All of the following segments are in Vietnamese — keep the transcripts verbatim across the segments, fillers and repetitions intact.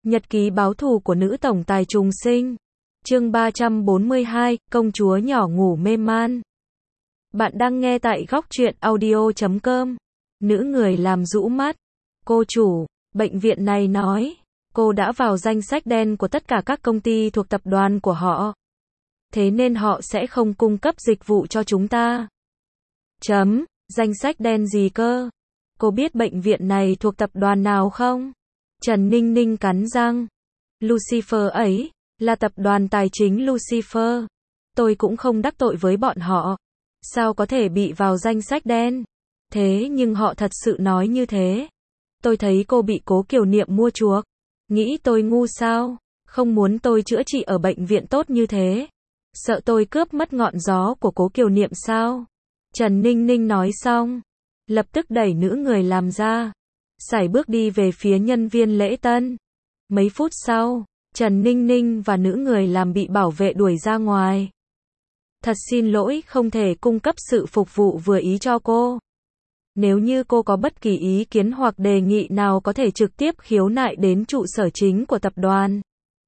Nhật ký báo thù của nữ tổng tài trùng sinh. Chương ba trăm bốn mươi hai, công chúa nhỏ ngủ mê man. Bạn đang nghe tại góc truyện audio chấm com. Nữ người làm rũ mắt. Cô chủ, bệnh viện này nói, cô đã vào danh sách đen của tất cả các công ty thuộc tập đoàn của họ. Thế nên họ sẽ không cung cấp dịch vụ cho chúng ta. Chấm, danh sách đen gì cơ? Cô biết bệnh viện này thuộc tập đoàn nào không? Trần Ninh Ninh cắn răng. Lucifer ấy, là tập đoàn tài chính Lucifer. Tôi cũng không đắc tội với bọn họ. Sao có thể bị vào danh sách đen? Thế nhưng họ thật sự nói như thế. Tôi thấy cô bị Cố Kiều Niệm mua chuộc. Nghĩ tôi ngu sao? Không muốn tôi chữa trị ở bệnh viện tốt như thế. Sợ tôi cướp mất ngọn gió của Cố Kiều Niệm sao? Trần Ninh Ninh nói xong, lập tức đẩy nữ người làm ra, sải bước đi về phía nhân viên lễ tân. Mấy phút sau, Trần Ninh Ninh và nữ người làm bị bảo vệ đuổi ra ngoài. Thật xin lỗi không thể cung cấp sự phục vụ vừa ý cho cô. Nếu như cô có bất kỳ ý kiến hoặc đề nghị nào có thể trực tiếp khiếu nại đến trụ sở chính của tập đoàn.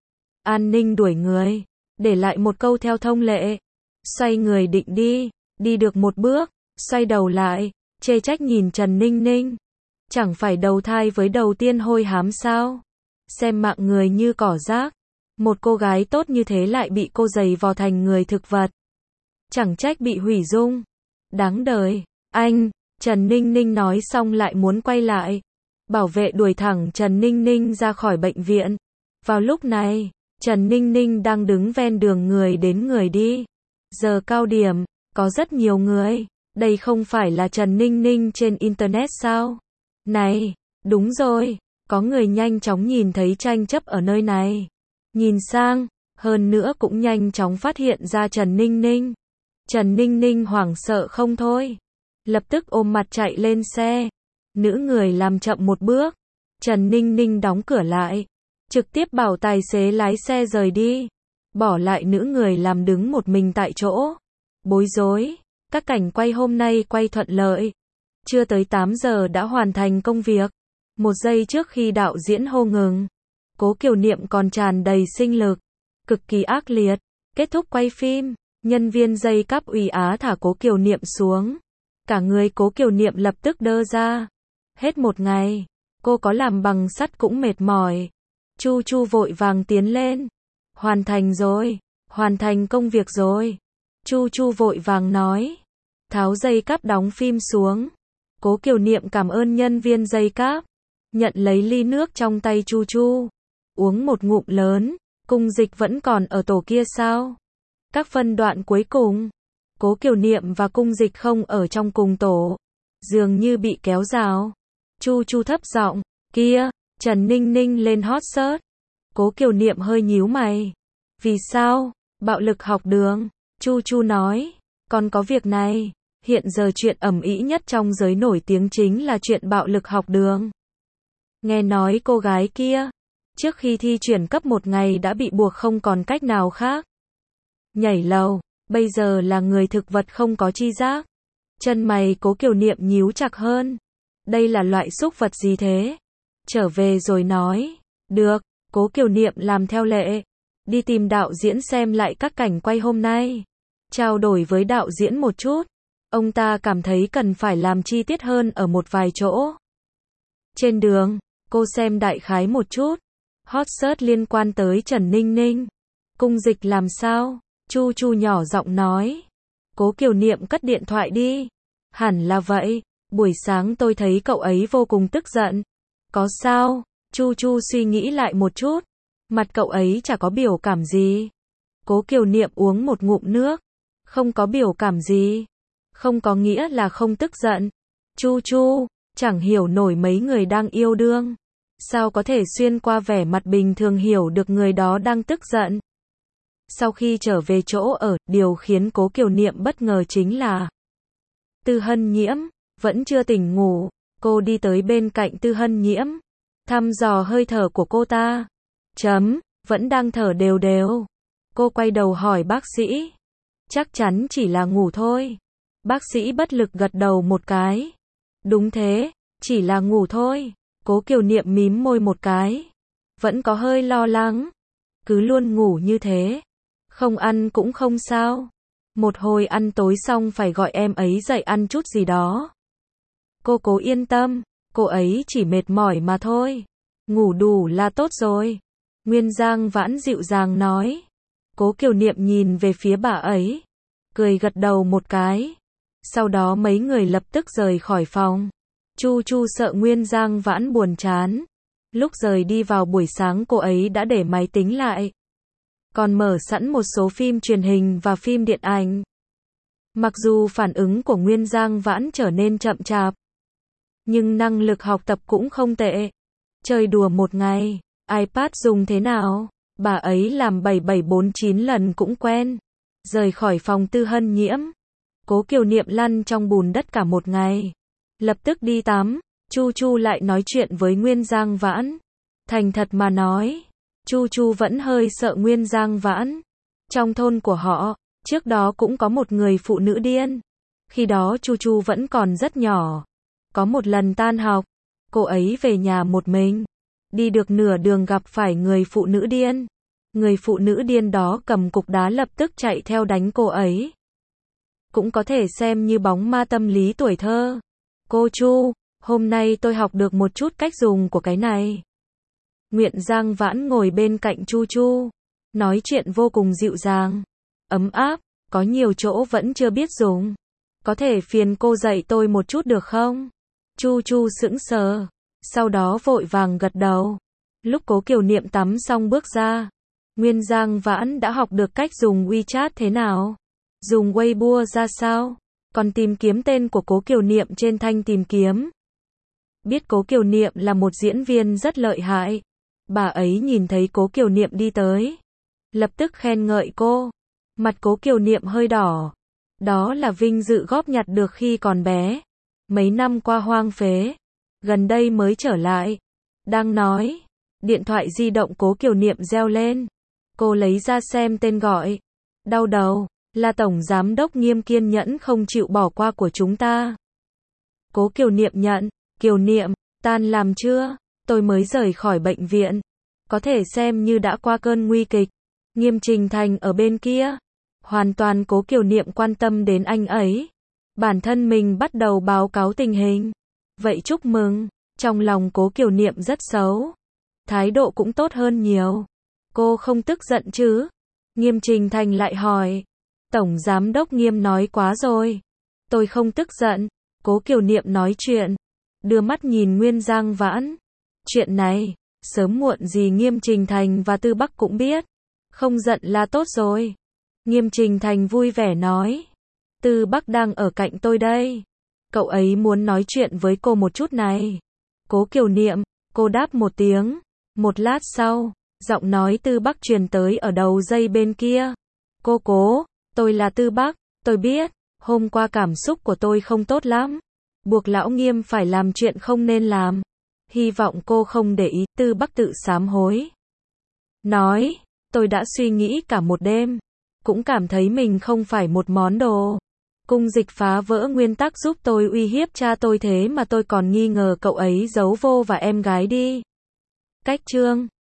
An ninh đuổi người, để lại một câu theo thông lệ. Xoay người định đi, đi được một bước, xoay đầu lại, chê trách nhìn Trần Ninh Ninh. Chẳng phải đầu thai với đầu tiên hôi hám sao? Xem mạng người như cỏ rác. Một cô gái tốt như thế lại bị cô giày vò thành người thực vật. Chẳng trách bị hủy dung. Đáng đời. Anh, Trần Ninh Ninh nói xong lại muốn quay lại. Bảo vệ đuổi thẳng Trần Ninh Ninh ra khỏi bệnh viện. Vào lúc này, Trần Ninh Ninh đang đứng ven đường người đến người đi. Giờ cao điểm, có rất nhiều người. Đây không phải là Trần Ninh Ninh trên Internet sao? Này, đúng rồi, có người nhanh chóng nhìn thấy tranh chấp ở nơi này. Nhìn sang, hơn nữa cũng nhanh chóng phát hiện ra Trần Ninh Ninh. Trần Ninh Ninh hoảng sợ không thôi. Lập tức ôm mặt chạy lên xe. Nữ người làm chậm một bước. Trần Ninh Ninh đóng cửa lại. Trực tiếp bảo tài xế lái xe rời đi. Bỏ lại nữ người làm đứng một mình tại chỗ. Bối rối. Các cảnh quay hôm nay quay thuận lợi. Chưa tới tám giờ đã hoàn thành công việc. Một giây trước khi đạo diễn hô ngừng, Cố Kiều Niệm còn tràn đầy sinh lực. Cực kỳ ác liệt. Kết thúc quay phim, nhân viên dây cáp ủy á thả Cố Kiều Niệm xuống. Cả người Cố Kiều Niệm lập tức đơ ra. Hết một ngày, cô có làm bằng sắt cũng mệt mỏi. Chu Chu vội vàng tiến lên. Hoàn thành rồi, hoàn thành công việc rồi. Chu Chu vội vàng nói. Tháo dây cáp đóng phim xuống. Cố Kiều Niệm cảm ơn nhân viên dây cáp. Nhận lấy ly nước trong tay Chu Chu. Uống một ngụm lớn. Cung Dịch vẫn còn ở tổ kia sao? Các phân đoạn cuối cùng, Cố Kiều Niệm và Cung Dịch không ở trong cùng tổ. Dường như bị kéo rào. Chu Chu thấp giọng, kia, Trần Ninh Ninh lên hot search. Cố Kiều Niệm hơi nhíu mày. Vì sao? Bạo lực học đường. Chu Chu nói, còn có việc này. Hiện giờ chuyện ầm ĩ nhất trong giới nổi tiếng chính là chuyện bạo lực học đường. Nghe nói cô gái kia, trước khi thi chuyển cấp một ngày đã bị buộc không còn cách nào khác. Nhảy lầu, bây giờ là người thực vật không có tri giác. Chân mày Cố Kiều Niệm nhíu chặt hơn. Đây là loại xúc vật gì thế? Trở về rồi nói. Được, Cố Kiều Niệm làm theo lệ. Đi tìm đạo diễn xem lại các cảnh quay hôm nay. Trao đổi với đạo diễn một chút. Ông ta cảm thấy cần phải làm chi tiết hơn ở một vài chỗ. Trên đường, cô xem đại khái một chút. Hot search liên quan tới Trần Ninh Ninh. Cung Dịch làm sao? Chu Chu nhỏ giọng nói. Cố Kiều Niệm cất điện thoại đi. Hẳn là vậy. Buổi sáng tôi thấy cậu ấy vô cùng tức giận. Có sao? Chu Chu suy nghĩ lại một chút. Mặt cậu ấy chả có biểu cảm gì. Cố Kiều Niệm uống một ngụm nước. Không có biểu cảm gì. Không có nghĩa là không tức giận. Chu Chu, chẳng hiểu nổi mấy người đang yêu đương. Sao có thể xuyên qua vẻ mặt bình thường hiểu được người đó đang tức giận. Sau khi trở về chỗ ở, điều khiến Cố Kiều Niệm bất ngờ chính là Tư Hân Nhiễm, vẫn chưa tỉnh ngủ. Cô đi tới bên cạnh Tư Hân Nhiễm. Thăm dò hơi thở của cô ta. Chấm, vẫn đang thở đều đều. Cô quay đầu hỏi bác sĩ. Chắc chắn chỉ là ngủ thôi. Bác sĩ bất lực gật đầu một cái. Đúng thế, chỉ là ngủ thôi. Cố Kiều Niệm mím môi một cái. vẫn có hơi lo lắng. Cứ luôn ngủ như thế. Không ăn cũng không sao. Một hồi ăn tối xong phải gọi em ấy dậy ăn chút gì đó. Cô cố yên tâm, cô ấy chỉ mệt mỏi mà thôi. Ngủ đủ là tốt rồi. Nguyên Giang Vãn dịu dàng nói. Cố Kiều Niệm nhìn về phía bà ấy, cười gật đầu một cái. Sau đó mấy người lập tức rời khỏi phòng. Chu Chu sợ Nguyên Giang Vãn buồn chán. Lúc rời đi vào buổi sáng cô ấy đã để máy tính lại. Còn mở sẵn một số phim truyền hình và phim điện ảnh. Mặc dù phản ứng của Nguyên Giang Vãn trở nên chậm chạp, nhưng năng lực học tập cũng không tệ. Chơi đùa một ngày, iPad dùng thế nào? Bà ấy làm bảy bảy bốn chín lần cũng quen. Rời khỏi phòng Tư Hân Nhiễm, Cố Kiều Niệm lăn trong bùn đất cả một ngày. Lập tức đi tắm, Chu Chu lại nói chuyện với Nguyên Giang Vãn. Thành thật mà nói, Chu Chu vẫn hơi sợ Nguyên Giang Vãn. Trong thôn của họ, trước đó cũng có một người phụ nữ điên. Khi đó Chu Chu vẫn còn rất nhỏ. Có một lần tan học, cô ấy về nhà một mình. Đi được nửa đường gặp phải người phụ nữ điên. Người phụ nữ điên đó cầm cục đá lập tức chạy theo đánh cô ấy. Cũng có thể xem như bóng ma tâm lý tuổi thơ. Cô Chu, hôm nay tôi học được một chút cách dùng của cái này. Nguyễn Giang Vãn ngồi bên cạnh Chu Chu, nói chuyện vô cùng dịu dàng, ấm áp, có nhiều chỗ vẫn chưa biết dùng. Có thể phiền cô dạy tôi một chút được không? Chu Chu sững sờ, sau đó vội vàng gật đầu. Lúc Cố Kiều Niệm tắm xong bước ra, Nguyên Giang Vãn đã học được cách dùng WeChat thế nào, dùng Weibo ra sao, còn tìm kiếm tên của Cố Kiều Niệm trên thanh tìm kiếm. Biết Cố Kiều Niệm là một diễn viên rất lợi hại, bà ấy nhìn thấy Cố Kiều Niệm đi tới, lập tức khen ngợi cô. Mặt Cố Kiều Niệm hơi đỏ. Đó là vinh dự góp nhặt được khi còn bé. Mấy năm qua hoang phế, gần đây mới trở lại. Đang nói, điện thoại di động Cố Kiều Niệm reo lên. Cô lấy ra xem tên gọi. Đau đầu, là Tổng Giám đốc Nghiêm kiên nhẫn không chịu bỏ qua của chúng ta. Cố Kiều Niệm nhận. Kiều Niệm, tan làm chưa? Tôi mới rời khỏi bệnh viện. Có thể xem như đã qua cơn nguy kịch. Nghiêm Trình Thành ở bên kia. Hoàn toàn Cố Kiều Niệm quan tâm đến anh ấy. Bản thân mình bắt đầu báo cáo tình hình. Vậy chúc mừng. Trong lòng Cố Kiều Niệm rất xấu. Thái độ cũng tốt hơn nhiều. Cô không tức giận chứ? Nghiêm Trình Thành lại hỏi. Tổng Giám đốc Nghiêm nói quá rồi. Tôi không tức giận. Cố Kiều Niệm nói chuyện. Đưa mắt nhìn Nguyên Giang Vãn. Chuyện này, sớm muộn gì Nghiêm Trình Thành và Tư Bắc cũng biết. Không giận là tốt rồi. Nghiêm Trình Thành vui vẻ nói. Tư Bắc đang ở cạnh tôi đây. Cậu ấy muốn nói chuyện với cô một chút này. Cố Kiều Niệm, cô đáp một tiếng. Một lát sau, giọng nói Tư Bắc truyền tới ở đầu dây bên kia. Cô Cố, tôi là Tư Bắc, tôi biết, hôm qua cảm xúc của tôi không tốt lắm. Buộc lão Nghiêm phải làm chuyện không nên làm. Hy vọng cô không để ý. Tư Bắc tự sám hối. Nói, tôi đã suy nghĩ cả một đêm. Cũng cảm thấy mình không phải một món đồ. Cung Dịch phá vỡ nguyên tắc giúp tôi uy hiếp cha tôi thế mà tôi còn nghi ngờ cậu ấy giấu vô và em gái đi. Cách chương